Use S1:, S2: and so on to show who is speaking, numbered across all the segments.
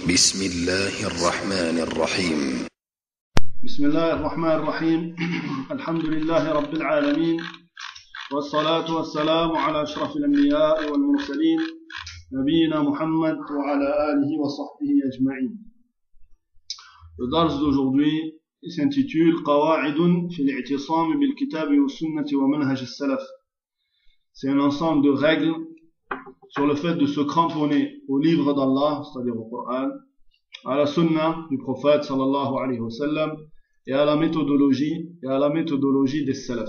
S1: بسم الله الرحمن الرحيم
S2: بسم الله الرحمن الرحيم الحمد لله رب العالمين والصلاة والسلام على أشرف الأنبياء والمرسلين نبينا محمد وعلى آله وصحبه أجمعين. Le dars d'aujourd'hui s'intitule Qawa'idun fil i'tisam bil kitab wa sunnati wa manhaj as-salaf. C'est un ensemble de règles sur le fait de se cramponner au livre d'Allah, c'est-à-dire au Coran, à la sunna du prophète sallallahu alayhi wa sallam et à la méthodologie des salaf.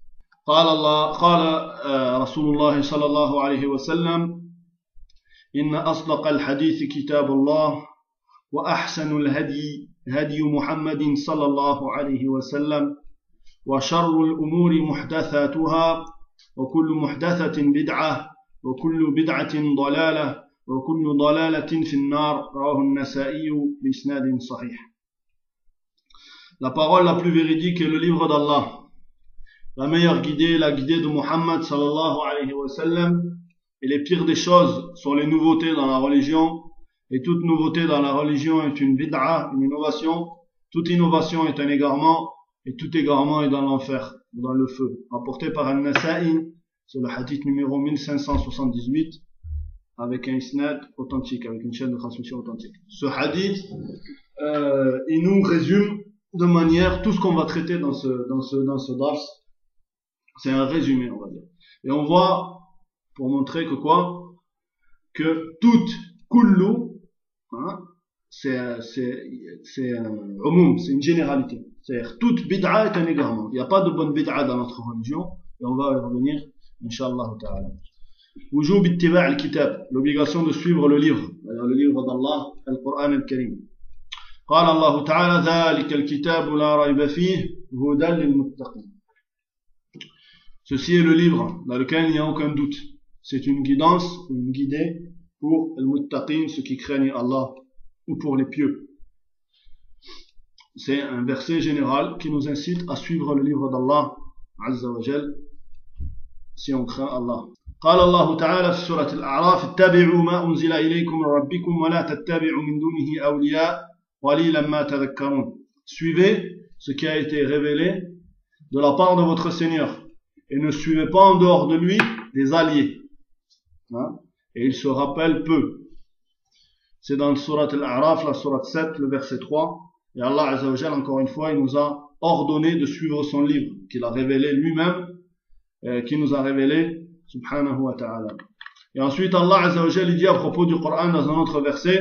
S2: قال رسول الله صلى الله عليه وسلم إن أصدق الحديث كتاب الله وأحسن الهدي هدي محمد صلى الله عليه وسلم وشر الأمور محدثاتها وكل محدثة بدعة وكل بدعة ضلالة وكل ضلالة في النار رواه النسائي بإسناد صحيح. La parole la plus véridique est le livre d'Allah. La meilleure guidée, la guidée de Muhammad sallallahu alayhi wa sallam. Et les pires des choses sont les nouveautés dans la religion. Et toute nouveauté dans la religion est une bid'a, une innovation. Toute innovation est un égarement. Et tout égarement est dans l'enfer, dans le feu. Rapporté par An-Nasa'i, c'est le hadith numéro 1578, avec un isnad authentique, avec une chaîne de transmission authentique. Ce hadith, il nous résume de manière tout ce qu'on va traiter dans ce dars. C'est un résumé, on va dire. Et on voit, pour montrer que quoi, que toute kullu, hein, c'est un umum, c'est une généralité. C'est-à-dire toute bid'a est un égarement. Il n'y a pas de bonne bid'a dans notre religion, et on va y revenir, Inch'Allah ta'ala. Wujub ittiba' al-kitab, l'obligation de suivre le livre, le livre d'Allah, le Coran al-Karim. قال الله تعالى ذلك الكتاب لا ريب فيه هدى للمتقين. Ceci est le livre dans lequel il n'y a aucun doute. C'est une guidance, une guidée pour les muttaqin, ceux qui craignent Allah, ou pour les pieux. C'est un verset général qui nous incite à suivre le livre d'Allah Azza wa Jal si on craint Allah. قال الله تعالى في سورة الأعراف اتبعوا ما أنزل إليكم من ربكم ولا تتبعوا من دونه أولياء قليلا ما تذكرون. Suivez ce qui a été révélé de la part de votre Seigneur et ne suivez pas en dehors de lui des alliés. Hein? Et il se rappelle peu. C'est dans le Surat Al-A'raf, la Surat 7, le verset 3. Et Allah Azza wa Jal, encore une fois, il nous a ordonné de suivre son livre, qu'il a révélé lui-même, qui nous a révélé, subhanahu wa ta'ala. Et ensuite, Allah Azza wa Jal, il dit à propos du Coran dans un autre verset,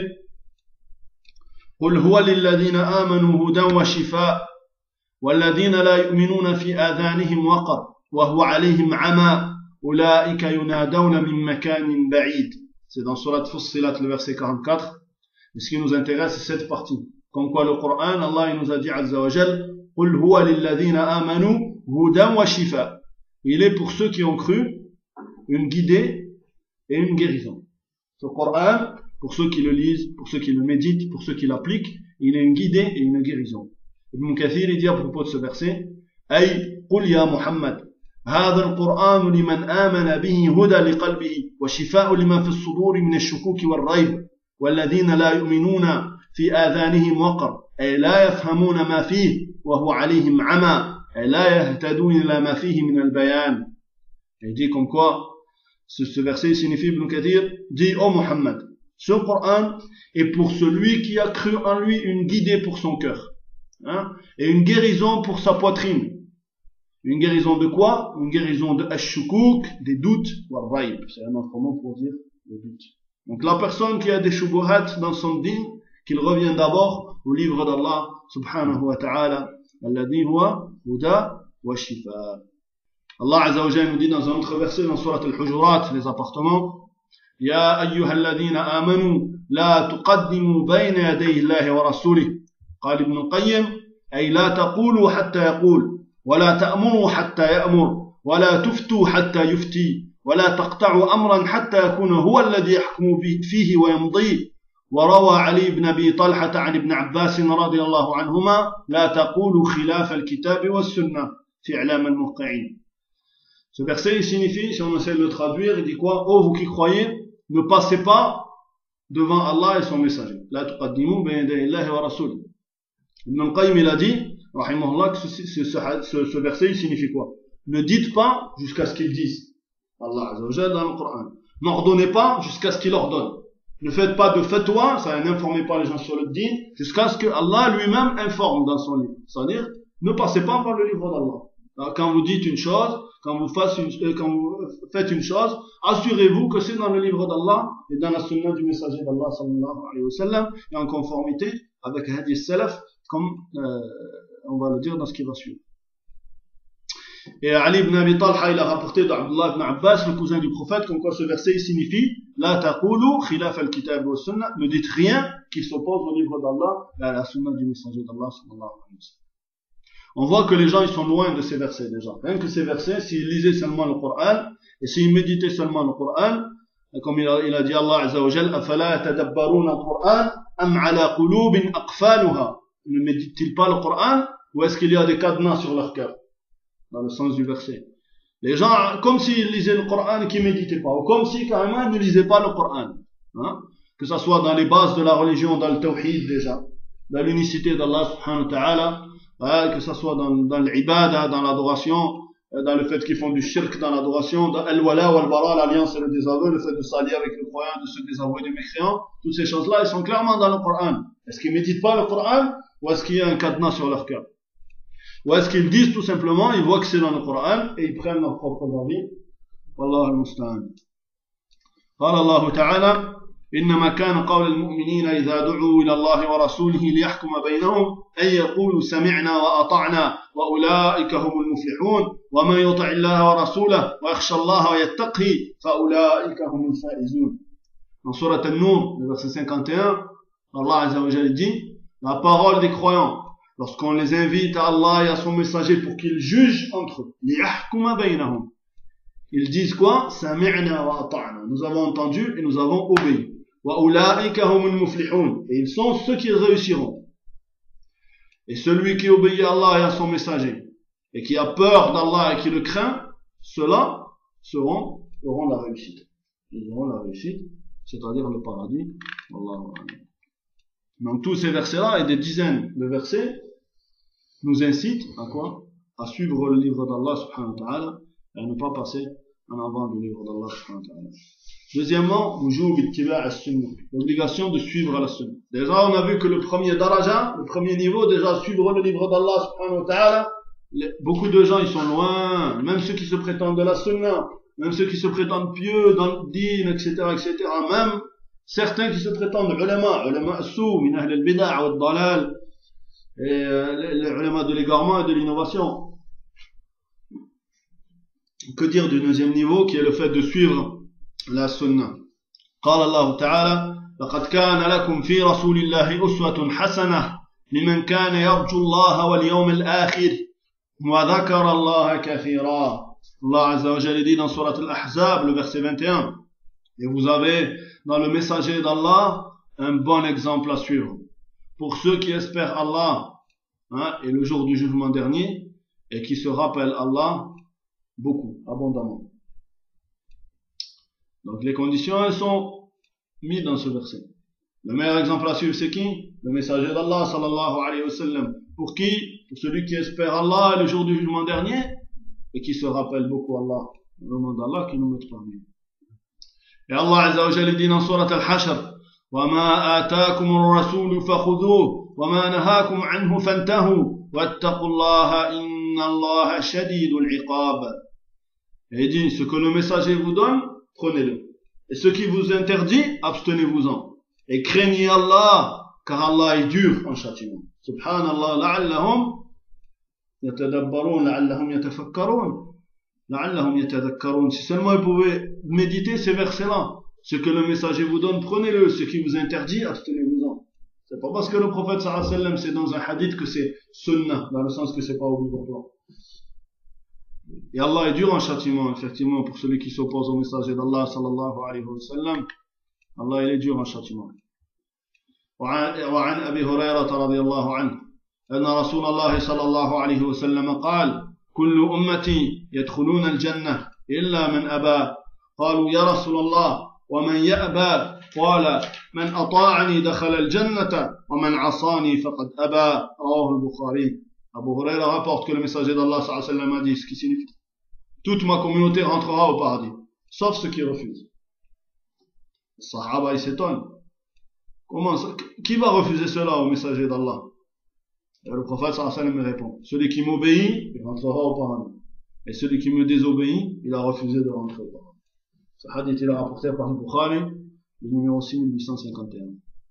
S2: قُلْ هُوَ لِلَّذِينَ آمَنُوا هُدًى وَشِفَاءٌ وَالَّذِينَ لَا يُؤْمِنُونَ فِي آذَانِهِمْ وَقْرٌ وَهُوَ عَلَيْهِمْ عَمًى أُولَئِكَ يُنَادَوْنَ مِنْ مَكَانٍ بَعِيدٍ. C'est dans Surat Fussilat, le verset 44. Et ce qui nous intéresse, c'est cette partie. Comme quoi le Coran, Allah il nous a dit Azza wa Jal, قُلْ هُوَ لِلَّذِينَ آمَنُوا هُدًى وَشِفَاءٌ. Il est pour ceux qui ont cru une guidée et une guérison. Ce Coran, pour ceux qui le lisent, pour ceux qui le méditent, pour ceux qui l'appliquent, il est une guidée et une guérison. Ibn Kathir il dit à propos de ce verset, أي قل يا محمد هذا القرآن لمن آمن به هدى لقلبه وشفاء لما في الصدور من الشكوك والريب والذين لا يؤمنون في آذانهم وقر أي لا يفهمون ما فيه وهو عليهم عمى أي لا يهتدون إلى ما فيه من البيان. Il dit comme quoi ce verset signifie, Ibn Kathir dit, ô Muhammad, ce Coran est pour celui qui a cru en lui une guidée pour son cœur, hein, et une guérison pour sa poitrine. Une guérison de quoi? Une guérison de ash-shukuk, des doutes, wa raib, c'est un autre mot pour dire le doute. Donc la personne qui a des shubuhat dans son din, qu'il revienne d'abord au livre d'Allah subhanahu wa ta'ala, alladhi huwa huda wa shifa. Allah Azza wa Jalla nous dit dans un autre verset dans Surat Al-Hujurat, les appartements, Ya ayyuhalladhina amanu la tuqaddimu bayna yaday Allahi wa rasulih. قال ابن القيم أي لا تقولوا حتى يقول ولا تأمروا حتى يأمر ولا تفتوا حتى يفتي ولا تقطعوا أمرا حتى يكون هو الذي يحكم فيه ويمضيه. وروى علي بن أبي طلحة عن ابن عباس رضي الله عنهما لا تقولوا خلاف الكتاب والسنة في إعلام الموقعين. Ce verset il signifie, si on essaie de le traduire, il dit quoi? Oh vous qui croyez, ne passez pas devant Allah et son messager. La tuqaddimu bayna yaday Allahi wa rasulih. Ibn al-Qayyim il a dit, rahimahullah, que ce verset il signifie quoi? Ne dites pas jusqu'à ce qu'il dise. Allah Azza wa Jalla dans le Coran. N'ordonnez pas jusqu'à ce qu'il ordonne. Ne faites pas de fatwa, ça n'informez pas les gens sur le din, jusqu'à ce que Allah lui-même informe dans son livre. C'est-à-dire, ne passez pas par le livre d'Allah. Quand vous dites une chose, quand vous faites une chose, assurez-vous que c'est dans le livre d'Allah et dans la sunna du messager d'Allah sallallahu alayhi wa sallam et en conformité avec hadith salaf, comme on va le dire dans ce qui va suivre. Et Ali ibn Abi Talha, il a rapporté d'Abdullah ibn Abbas, le cousin du prophète, comme quoi ce verset signifie La taqulu khilaf al-kitab wa sunnah, ne dites rien qui s'oppose au livre d'Allah et à la sunna du messager d'Allah sallallahu alayhi wa sallam. On voit que les gens ils sont loin de ces versets déjà. Rien que ces versets, s'ils lisaient seulement le Coran et s'ils méditaient seulement le Coran, comme il a dit Allah Azza wa Jalla, afala tadabbaruna al-Quran am ala qulubin aqfaluha. Ne méditent-ils pas le Coran ou est-ce qu'il y a des cadenas sur leur cœur? Dans le sens du verset. Les gens, comme s'ils lisaient le Coran et qu'ils méditaient pas, ou comme si carrément ils ne lisaient pas le Coran. Hein? Que ça soit dans les bases de la religion, dans le tawhid déjà, dans l'unicité d'Allah subhanahu wa ta'ala, que ça soit dans l'ibada, dans l'adoration, dans le fait qu'ils font du shirk dans l'adoration, dans al-wala ou al-bara, l'alliance et le désaveu, le fait de s'allier avec le croyant, de se désavouer des mécréants, toutes ces choses-là, elles sont clairement dans le Coran. Est-ce qu'ils méditent pas le Coran, ou est-ce qu'il y a un cadenas sur leur cœur? Ou est-ce qu'ils disent tout simplement, ils voient que c'est dans le Coran, et ils prennent leur propre avis? Wallahu al-musta'an. قال الله تعالى إنما كان قول المؤمنين إذا دعوا إلى الله ورسوله ليحكم بينهم أن يقولوا سمعنا وأطعنا وأولئك هم المفلحون ومن يطع الله ورسوله ويخشى الله ويتقه فأولئك هم الفائزون. Dans Surat An-Nur, le verset 51, Allah Azza wa Jalla dit la parole des croyants lorsqu'on les invite à Allah et à son messager pour qu'ils jugent entre eux, ليحكم بينهم, ils disent quoi? سمعنا وأطعنا, nous avons entendu et nous avons obéi. وَأُولَٰئِكَ هُمُ الْمُفْلِحُونَ, et ils sont ceux qui réussiront. Et celui qui obéit à Allah et à son messager, et qui a peur d'Allah et qui le craint, ceux-là auront la réussite. Ils auront la réussite, c'est-à-dire le paradis. Donc tous ces versets-là et des dizaines de versets nous incitent à quoi? À suivre le livre d'Allah subhanahu wa ta'ala et à ne pas passer en avant du livre d'Allah subhanahu wa ta'ala. Deuxièmement, l'obligation de suivre la sunna. Déjà, on a vu que le premier daraja, le premier niveau, déjà suivre le livre d'Allah subhanahu wa ta'ala, beaucoup de gens ils sont loin, même ceux qui se prétendent de la sunna, même ceux qui se prétendent pieux dans le din, etc., même certains qui se prétendent ulama sou, min ahl al-bida' wa al-dalal, et les ulama de l'égarement et de l'innovation. Que dire du deuxième niveau qui est le fait de suivre la sunna? قال الله تعالى لقد كان لكم في رسول الله أسوة حسنة لمن كان يرجو الله واليوم الآخر وذكر الله كثيرا. Allah Azza wa Jalla dit dans Surat Al-Ahzab, le verset 21, et vous avez dans le messager d'Allah un bon exemple à suivre pour ceux qui espèrent Allah et le jour du jugement dernier et qui se rappellent Allah beaucoup, abondamment. Donc les conditions elles sont mises dans ce verset. Le meilleur exemple à suivre c'est qui? Le messager d'Allah sallallahu alayhi wa sallam. Pour qui? Pour celui qui espère Allah et le jour du jugement dernier et qui se rappelle beaucoup Allah, le nom d'Allah qui nous met parmi. Et Allah Azza wa Jalla dit dans Surat Al-Hashr وَمَا آتَاكُمُ الرَّسُولُ فَخُذُوهُ وَمَا نَهَاكُمْ عَنْهُ فَانْتَهُوا وَاتَّقُوا اللَّهَ إِنَّ اللَّهَ شَدِيدُ الْعِقَابِ. Et il dit, ce que le messager vous donne, prenez-le. Et ce qui vous interdit, abstenez-vous-en. Et craignez Allah, car Allah est dur en châtiment. Subhanallah, la'allahum yatadabbarun, la'allahum yatafakkarun, la'allahum yatadakkarun. Si seulement vous pouvez méditer ces versets-là, ce que le messager vous donne, prenez-le. Ce qui vous interdit, abstenez-vous-en. C'est pas parce que le prophète sallallahu alayhi wa sallam, c'est dans un hadith que c'est sunnah, dans le sens que c'est pas obligatoire. Et Allah est dur en châtiment, effectivement, pour celui qui s'oppose au messager d'Allah sallallahu alayhi wa sallam. Allah il est dur en châtiment. وعن أبي هريرة رضي الله عنه أن رسول الله صلى الله عليه وسلم قال كل أمتي يدخلون الجنة إلا من أبى قالوا يا رسول الله ومن يأبى قال من أطاعني دخل الجنة ومن عصاني فقد أبى رواه البخاري. Abu Huraira rapporte que le messager d'Allah sallallahu alayhi wa sallam a dit, ce qui signifie toute ma communauté rentrera au paradis, sauf ceux qui refusent. Les Sahaba ils s'étonnent. Comment ça? Qui va refuser cela au messager d'Allah? Et le prophète sallallahu alayhi wa sallam me répond, celui qui m'obéit, il rentrera au paradis. Et celui qui me désobéit, il a refusé de rentrer au paradis. Ce hadith il est rapporté par le Bukhari, le numéro 6851.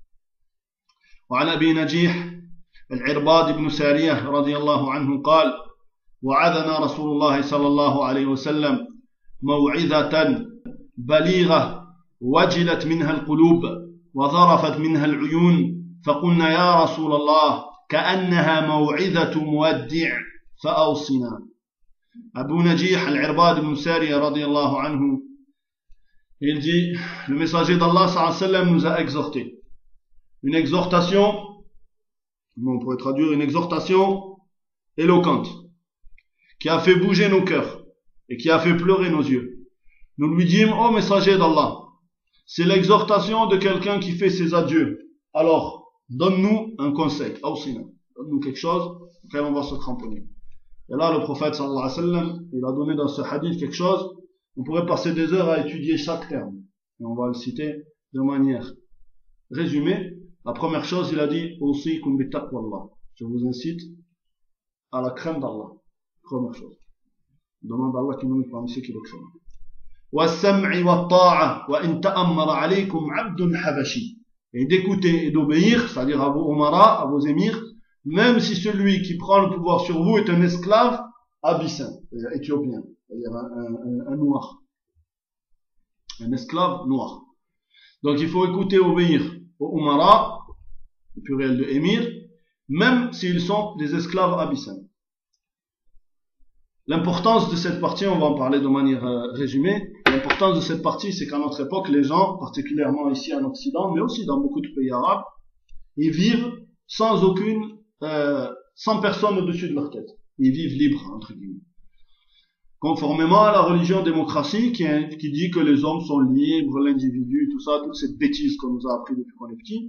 S2: وعن أبي نجيح العرباض بن سارية رضي الله عنه قال وعظنا رسول الله صلى الله عليه وسلم موعظة بليغة وجلت منها القلوب وظرفت منها العيون فقلنا يا رسول الله كأنها موعظة مودع فأوصنا. Abu Najih al-Irbad ibn Sariya radiyallahu anhu, il dit, le messager d'Allah sallallahu alayhi wa sallam nous a exhorté. Une exhortation, on pourrait traduire une exhortation éloquente, qui a fait bouger nos cœurs et qui a fait pleurer nos yeux. Nous lui dîmes, ô messager d'Allah, c'est l'exhortation de quelqu'un qui fait ses adieux. Alors, donne-nous un conseil, donne-nous quelque chose, auquel on va se cramponner. Et là, le prophète sallallahu alayhi wa sallam, il a donné dans ce hadith quelque chose, on pourrait passer des heures à étudier chaque terme. Et on va le citer de manière résumée. La première chose, il a dit, Usikum bi taqwallah. Je vous incite à la crainte d'Allah. Première chose. Demande à Allah qui nous met parmi ceux qui le craignent. Wa-sam'i wa-ta'a wa in ta'ammara alaykum 'abdun habashi. Et d'écouter et d'obéir, c'est-à-dire à vos umara, à vos émirs, même si celui qui prend le pouvoir sur vous est un esclave abyssin, c'est-à-dire éthiopien, c'est-à-dire un noir. Un esclave noir. Donc il faut écouter et obéir aux umara, le pluriel de émir, même s'ils sont des esclaves abyssins. L'importance de cette partie, on va en parler de manière résumée, l'importance de cette partie, c'est qu'à notre époque, les gens, particulièrement ici en Occident, mais aussi dans beaucoup de pays arabes, ils vivent sans aucune sans personne au-dessus de leur tête. Ils vivent libres, entre guillemets. Conformément à la religion démocratie qui dit que les hommes sont libres, l'individu, tout ça, toute cette bêtise qu'on nous a appris depuis qu'on est petit.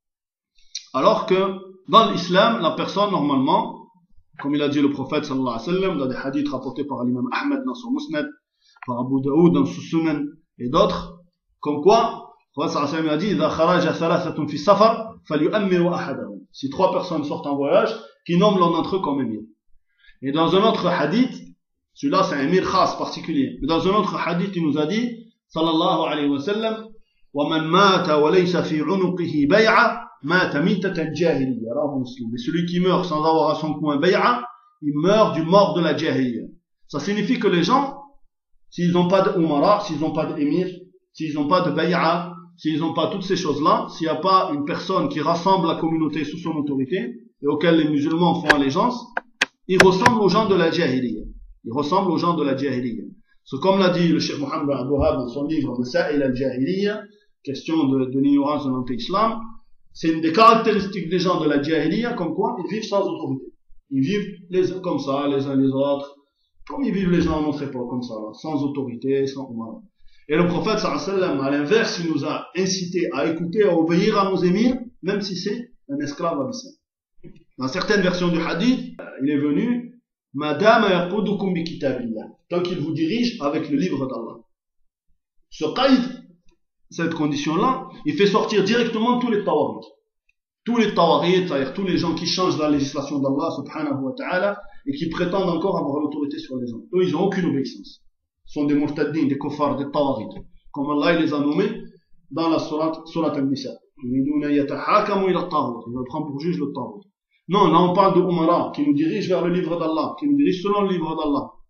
S2: Alors que dans l'islam, la personne normalement, comme il a dit le prophète sallallahu alayhi wa sallam, dans des hadiths rapportés par l'imam Ahmed dans son Musnad, par Abu Daoud dans son Sunan et d'autres, comme quoi, le prophète sallallahu alayhi wa sallam a dit, إذا خرج ثلاثة في السفر فليؤمر أحدهم. Si trois personnes sortent en voyage, qui nomment l'un d'entre eux comme émir. Et dans un autre hadith, celui-là c'est un émir khas particulier, mais dans un autre hadith il nous a dit, sallallahu alayhi wa sallam, وَمَنْ مَاتَ وَلَيْسَ فِي عُنُقِهِ بَيْعَ مَاتَ مِيتَةَ الْجَاهِلِيَّةِ. Mais celui qui meurt sans avoir à son coin bay'a, il meurt du mort de la jahiliya. Ça signifie que les gens, s'ils n'ont pas de umara, s'ils n'ont pas d'émir, s'ils n'ont pas de bay'a, s'ils n'ont pas toutes ces choses-là, s'il n'y a pas une personne qui rassemble la communauté sous son autorité, et auquel les musulmans font allégeance, ils ressemblent aux gens de la jahiliya. Ils ressemblent aux gens de la jahiliya. C'est comme l'a dit le Cheikh Mohammed Abouhab dans son livre Masail al-Jahiliya, question de l'ignorance de l'anté-islam. C'est une des caractéristiques des gens de la jahiliya, comme quoi ils vivent sans autorité. Ils vivent comme ça, les uns les autres, comme ils vivent les gens à notre époque, comme ça, là, sans autorité, sans umara. Et le prophète sallallahu alayhi wa sallam, à l'inverse, il nous a incité à écouter, à obéir à nos émirs, même si c'est un esclave abyssin. Dans certaines versions du hadith, il est venu, Madame yaqudukum bi kitabillah, tant qu'il vous dirige avec le livre d'Allah. Ce qaïd, cette condition-là, il fait sortir directement tous les tawarit. Tous les tawarit, c'est-à-dire tous les gens qui changent la législation d'Allah subhanahu wa ta'ala et qui prétendent encore avoir l'autorité sur les gens. Eux, ils n'ont aucune obéissance. Ce sont des murtaddin, des kuffars, des tawarit. Comme Allah il les a nommés dans la sourate Al-Nisa. Ils veulent prendre pour juge le tawhid. Non, là on parle de umara qui nous dirige vers le livre d'Allah, qui nous dirige selon le livre d'Allah.